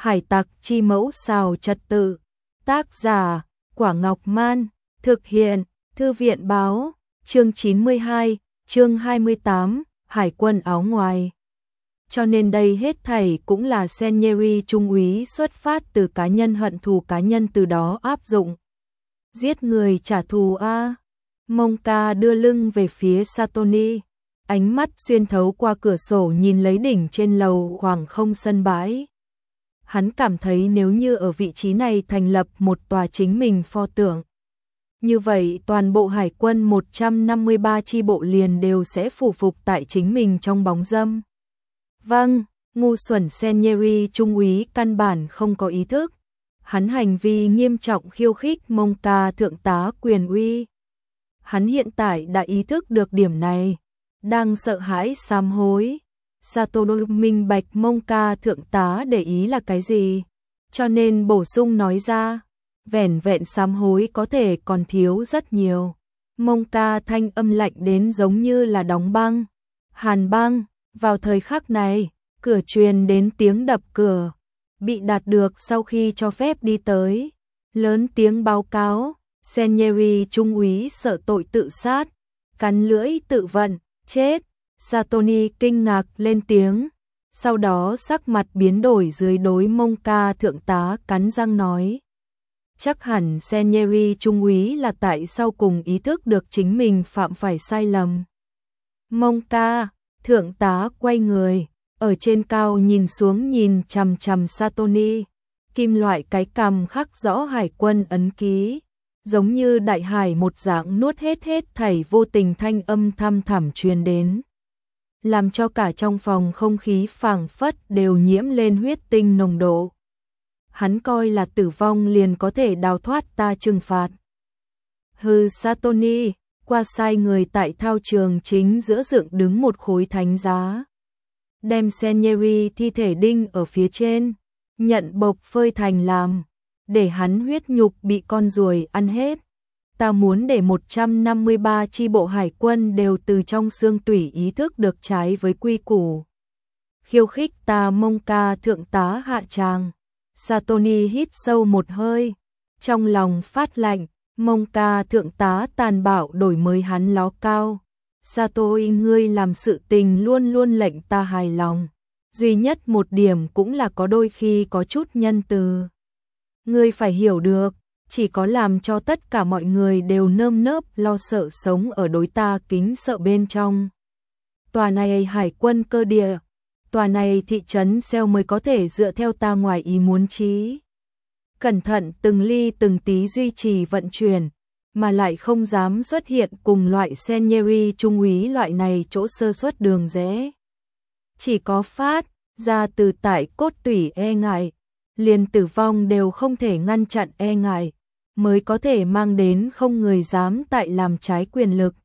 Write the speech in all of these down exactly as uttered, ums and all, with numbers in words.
Hải tặc chi mẫu xào trật tự. Tác giả, Quả Ngọc Man. Thực hiện, Thư viện báo. Chương chín mươi hai, chương hai mươi tám, Hải quân áo ngoài. Cho nên đây hết thảy cũng là Senieri trung úy xuất phát từ cá nhân hận thù cá nhân từ đó áp dụng. Giết người trả thù a. À. Monka đưa lưng về phía Satoni, ánh mắt xuyên thấu qua cửa sổ nhìn lấy đỉnh trên lầu khoảng không sân bãi. Hắn cảm thấy nếu như ở vị trí này thành lập một tòa chính mình pho tượng, như vậy toàn bộ hải quân một trăm năm mươi ba chi bộ liền đều sẽ phủ phục tại chính mình trong bóng dâm. Vâng, ngu xuẩn Senieri trung úy căn bản không có ý thức. Hắn hành vi nghiêm trọng khiêu khích Monka thượng tá quyền uy. Hắn hiện tại đã ý thức được điểm này, đang sợ hãi sám hối. Satoru minh bạch Monka thượng tá để ý là cái gì, cho nên bổ sung nói ra, vẻn vẹn sám hối có thể còn thiếu rất nhiều. Monka thanh âm lạnh đến giống như là đóng băng, hàn băng. Vào thời khắc này, cửa truyền đến tiếng đập cửa, bị đạt được sau khi cho phép đi tới. Lớn tiếng báo cáo, Senieri trung úy sợ tội tự sát, cắn lưỡi tự vận, chết. Satoni kinh ngạc lên tiếng, sau đó sắc mặt biến đổi dưới đối Monka thượng tá cắn răng nói. Chắc hẳn Senieri trung úy là tại sau cùng ý thức được chính mình phạm phải sai lầm. Monka thượng tá quay người, ở trên cao nhìn xuống nhìn chằm chằm Satoni, kim loại cái cằm khắc rõ hải quân ấn ký, giống như đại hải một dạng nuốt hết hết thảy vô tình thanh âm thăm thẳm truyền đến, làm cho cả trong phòng không khí phảng phất đều nhiễm lên huyết tinh nồng độ. Hắn coi là tử vong liền có thể đào thoát ta trừng phạt. Hừ Satoni, qua sai người tại thao trường chính giữa dựng đứng một khối thánh giá. Đem Senieri thi thể đinh ở phía trên, nhận bộc phơi thành làm, để hắn huyết nhục bị con ruồi ăn hết. Ta muốn để một trăm năm mươi ba chi bộ hải quân đều từ trong xương tủy ý thức được trái với quy củ. Khiêu khích ta Monka thượng tá hạ tràng. Satoni hít sâu một hơi, trong lòng phát lạnh. Monka thượng tá tàn bạo đổi mới hắn ló cao. Satoi ngươi làm sự tình luôn luôn lệnh ta hài lòng. Duy nhất một điểm cũng là có đôi khi có chút nhân từ. Ngươi phải hiểu được, chỉ có làm cho tất cả mọi người đều nơm nớp lo sợ sống ở đối ta kính sợ bên trong. Tòa này hải quân cơ địa, tòa này thị trấn xeo mới có thể dựa theo ta ngoài ý muốn trí. Cẩn thận từng ly từng tí duy trì vận chuyển, mà lại không dám xuất hiện cùng loại Senieri trung úy loại này chỗ sơ suất đường rẽ. Chỉ có phát ra từ tại cốt tủy e ngại, liền tử vong đều không thể ngăn chặn e ngại, mới có thể mang đến không người dám tại làm trái quyền lực.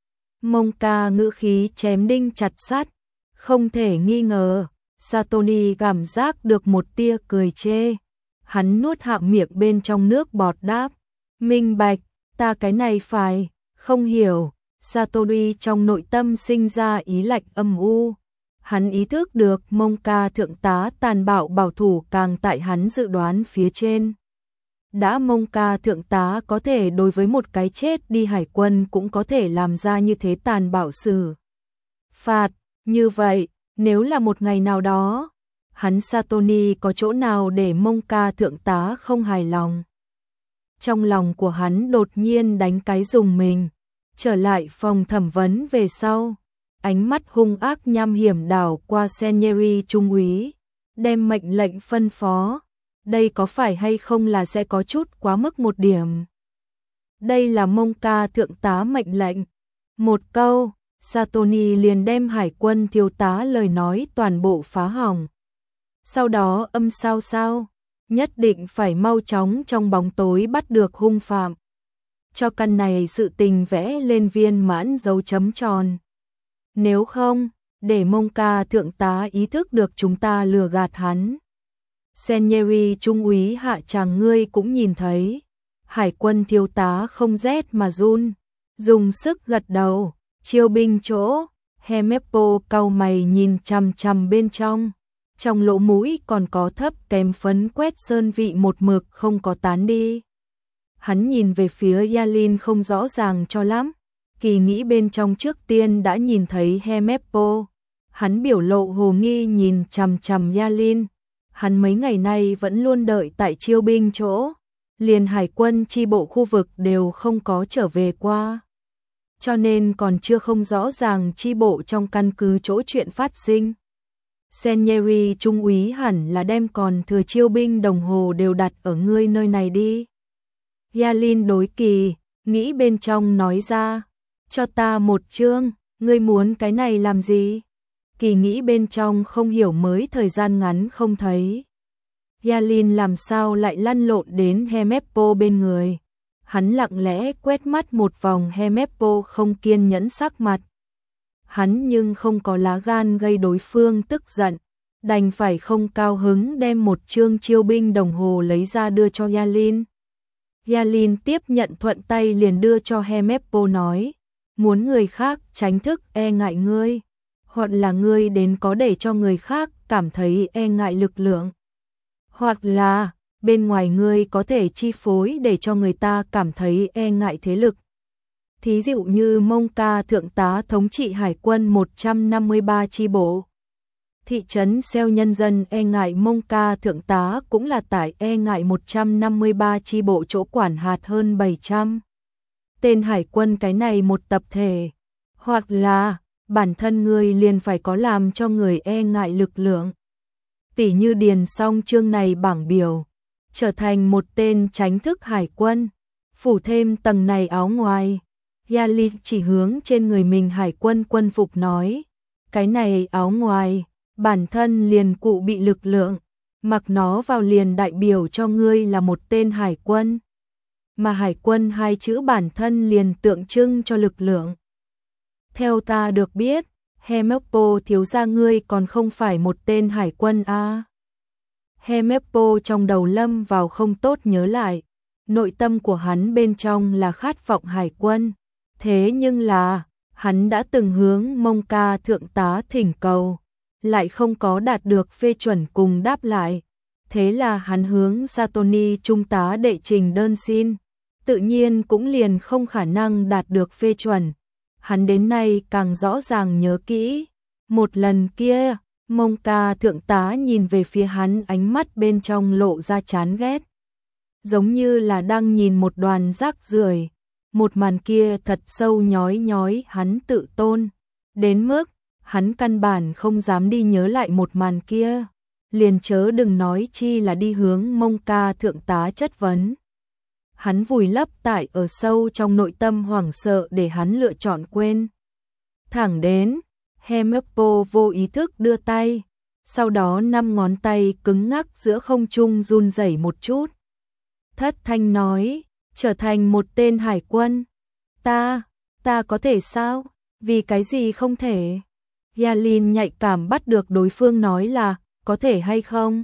Monka ngữ khí chém đinh chặt sắt, không thể nghi ngờ. Satoni cảm giác được một tia cười chê. Hắn nuốt hạ miệng bên trong nước bọt đáp, minh bạch, ta cái này phải, không hiểu. Satori trong nội tâm sinh ra ý lạnh âm u. Hắn ý thức được Monka thượng tá tàn bạo bảo thủ càng tại hắn dự đoán phía trên. Đã Monka thượng tá có thể đối với một cái chết đi hải quân cũng có thể làm ra như thế tàn bạo xử phạt, như vậy, nếu là một ngày nào đó, hắn Satoni có chỗ nào để Monka thượng tá không hài lòng. Trong lòng của hắn đột nhiên đánh cái rùng mình, trở lại phòng thẩm vấn về sau, ánh mắt hung ác nham hiểm đảo qua Senieri trung úy, đem mệnh lệnh phân phó. Đây có phải hay không là sẽ có chút quá mức một điểm. Đây là Monka thượng tá mệnh lệnh. Một câu, Satoni liền đem hải quân thiếu tá lời nói toàn bộ phá hỏng. Sau đó âm sao sao, nhất định phải mau chóng trong bóng tối bắt được hung phạm. Cho căn này sự tình vẽ lên viên mãn dấu chấm tròn. Nếu không, để Monka thượng tá ý thức được chúng ta lừa gạt hắn. Senieri trung úy hạ tràng ngươi cũng nhìn thấy. Hải quân thiếu tá không rét mà run, dùng sức gật đầu, chiêu binh chỗ. Hemeppo cau mày nhìn chằm chằm bên trong. trong lỗ mũi còn có thấp kém phấn quét sơn vị một mực không có tán đi. Hắn nhìn về phía Yalin không rõ ràng cho lắm, kỳ nghĩ bên trong trước tiên đã nhìn thấy Hemeppo. Hắn biểu lộ hồ nghi nhìn chằm chằm Yalin, hắn mấy ngày nay vẫn luôn đợi tại chiêu binh chỗ, liền hải quân chi bộ khu vực đều không có trở về qua. Cho nên còn chưa không rõ ràng chi bộ trong căn cứ chỗ chuyện phát sinh. Senieri trung úy hẳn là đem còn thừa chiêu binh đồng hồ đều đặt ở ngươi nơi này đi. Yalin đối kỳ, nghĩ bên trong nói ra, cho ta một chương, ngươi muốn cái này làm gì? Kỳ nghĩ bên trong không hiểu mới thời gian ngắn không thấy. Yalin làm sao lại lăn lộn đến Hemeppo bên người. Hắn lặng lẽ quét mắt một vòng Hemeppo không kiên nhẫn sắc mặt. Hắn nhưng không có lá gan gây đối phương tức giận, đành phải không cao hứng đem một chương chiêu binh đồng hồ lấy ra đưa cho Yalin. Yalin tiếp nhận thuận tay liền đưa cho Hemeppo nói, muốn người khác tránh thức e ngại ngươi, hoặc là ngươi đến có để cho người khác cảm thấy e ngại lực lượng, hoặc là bên ngoài ngươi có thể chi phối để cho người ta cảm thấy e ngại thế lực. Thí dụ như Mông Ca thượng tá thống trị hải quân một trăm năm mươi ba chi bộ. Thị trấn Seo nhân dân e ngại Mông Ca thượng tá cũng là tại e ngại một trăm năm mươi ba chi bộ chỗ quản hạt hơn bảy trăm. Tên hải quân cái này một tập thể, hoặc là bản thân người liền phải có làm cho người e ngại lực lượng. Tỉ như điền xong chương này bảng biểu, trở thành một tên tránh thức hải quân, phủ thêm tầng này áo ngoài. Yalin chỉ hướng trên người mình hải quân quân phục nói, cái này áo ngoài, bản thân liền cụ bị lực lượng, mặc nó vào liền đại biểu cho ngươi là một tên hải quân. Mà hải quân hai chữ bản thân liền tượng trưng cho lực lượng. Theo ta được biết, Hemeppo thiếu gia ngươi còn không phải một tên hải quân a. À? Hemeppo trong đầu lâm vào không tốt nhớ lại, nội tâm của hắn bên trong là khát vọng hải quân. Thế nhưng là, hắn đã từng hướng Mông Ca thượng tá thỉnh cầu, lại không có đạt được phê chuẩn cùng đáp lại. Thế là hắn hướng Satoni trung tá đệ trình đơn xin, tự nhiên cũng liền không khả năng đạt được phê chuẩn. Hắn đến nay càng rõ ràng nhớ kỹ, một lần kia, Mông Ca thượng tá nhìn về phía hắn ánh mắt bên trong lộ ra chán ghét. Giống như là đang nhìn một đoàn rác rưởi. Một màn kia thật sâu nhói nhói hắn tự tôn, đến mức hắn căn bản không dám đi nhớ lại một màn kia, liền chớ đừng nói chi là đi hướng Mông Ca thượng tá chất vấn. Hắn vùi lấp tại ở sâu trong nội tâm hoảng sợ để hắn lựa chọn quên. Thẳng đến, Hemeppo vô ý thức đưa tay, sau đó năm ngón tay cứng ngắc giữa không trung run rẩy một chút. Thất thanh nói, trở thành một tên hải quân. Ta, ta có thể sao? Vì cái gì không thể? Yalin nhạy cảm bắt được đối phương nói là, có thể hay không?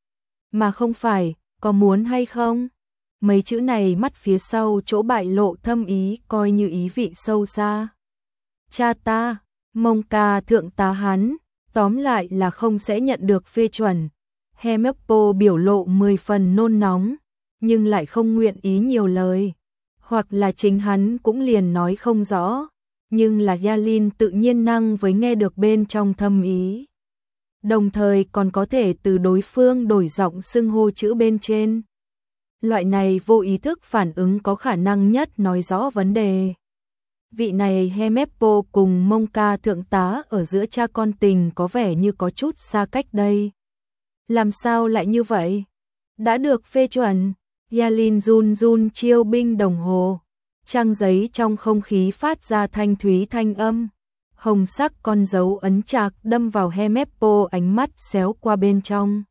Mà không phải, có muốn hay không? Mấy chữ này mắt phía sau chỗ bại lộ thâm ý coi như ý vị sâu xa. Cha ta, Mông Ca thượng tá hắn, tóm lại là không sẽ nhận được phê chuẩn. Hemeppo biểu lộ mười phần nôn nóng, nhưng lại không nguyện ý nhiều lời, hoặc là chính hắn cũng liền nói không rõ, nhưng là Yalin tự nhiên năng với nghe được bên trong thâm ý. Đồng thời còn có thể từ đối phương đổi giọng xưng hô chữ bên trên. Loại này vô ý thức phản ứng có khả năng nhất nói rõ vấn đề. Vị này Hemeppo cùng Mông Ca thượng tá ở giữa cha con tình có vẻ như có chút xa cách đây. Làm sao lại như vậy? Đã được phê chuẩn. Yalin run run chiêu binh đồng hồ, trang giấy trong không khí phát ra thanh thúy thanh âm, hồng sắc con dấu ấn chạc đâm vào Hemeppo ánh mắt xéo qua bên trong.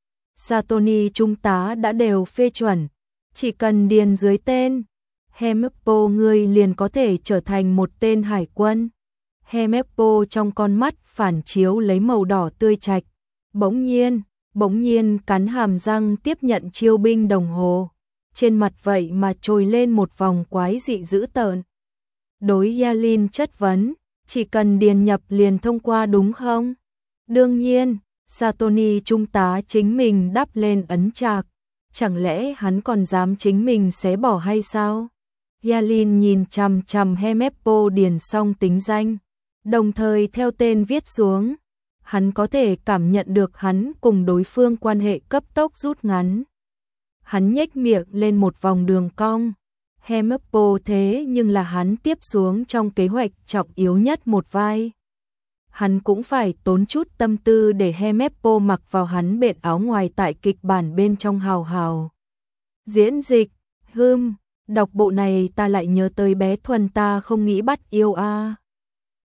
Satoni trung tá đã đều phê chuẩn, chỉ cần điền dưới tên, Hemeppo ngươi liền có thể trở thành một tên hải quân. Hemeppo trong con mắt phản chiếu lấy màu đỏ tươi trạch, bỗng nhiên, bỗng nhiên cắn hàm răng tiếp nhận chiêu binh đồng hồ. Trên mặt vậy mà trồi lên một vòng quái dị dữ tợn. Đối Yalin chất vấn, chỉ cần điền nhập liền thông qua đúng không? Đương nhiên, Satoni trung tá chính mình đắp lên ấn trạc, chẳng lẽ hắn còn dám chính mình xé bỏ hay sao? Yalin nhìn chằm chằm Hemeppo điền xong tính danh, đồng thời theo tên viết xuống. Hắn có thể cảm nhận được hắn cùng đối phương quan hệ cấp tốc rút ngắn. Hắn nhếch miệng lên một vòng đường cong. Hemeppo thế nhưng là hắn tiếp xuống trong kế hoạch trọng yếu nhất một vai. Hắn cũng phải tốn chút tâm tư để Hemeppo mặc vào hắn bện áo ngoài tại kịch bản bên trong hào hào. Diễn dịch, hưm, đọc bộ này ta lại nhớ tới bé Thuần ta không nghĩ bắt yêu a.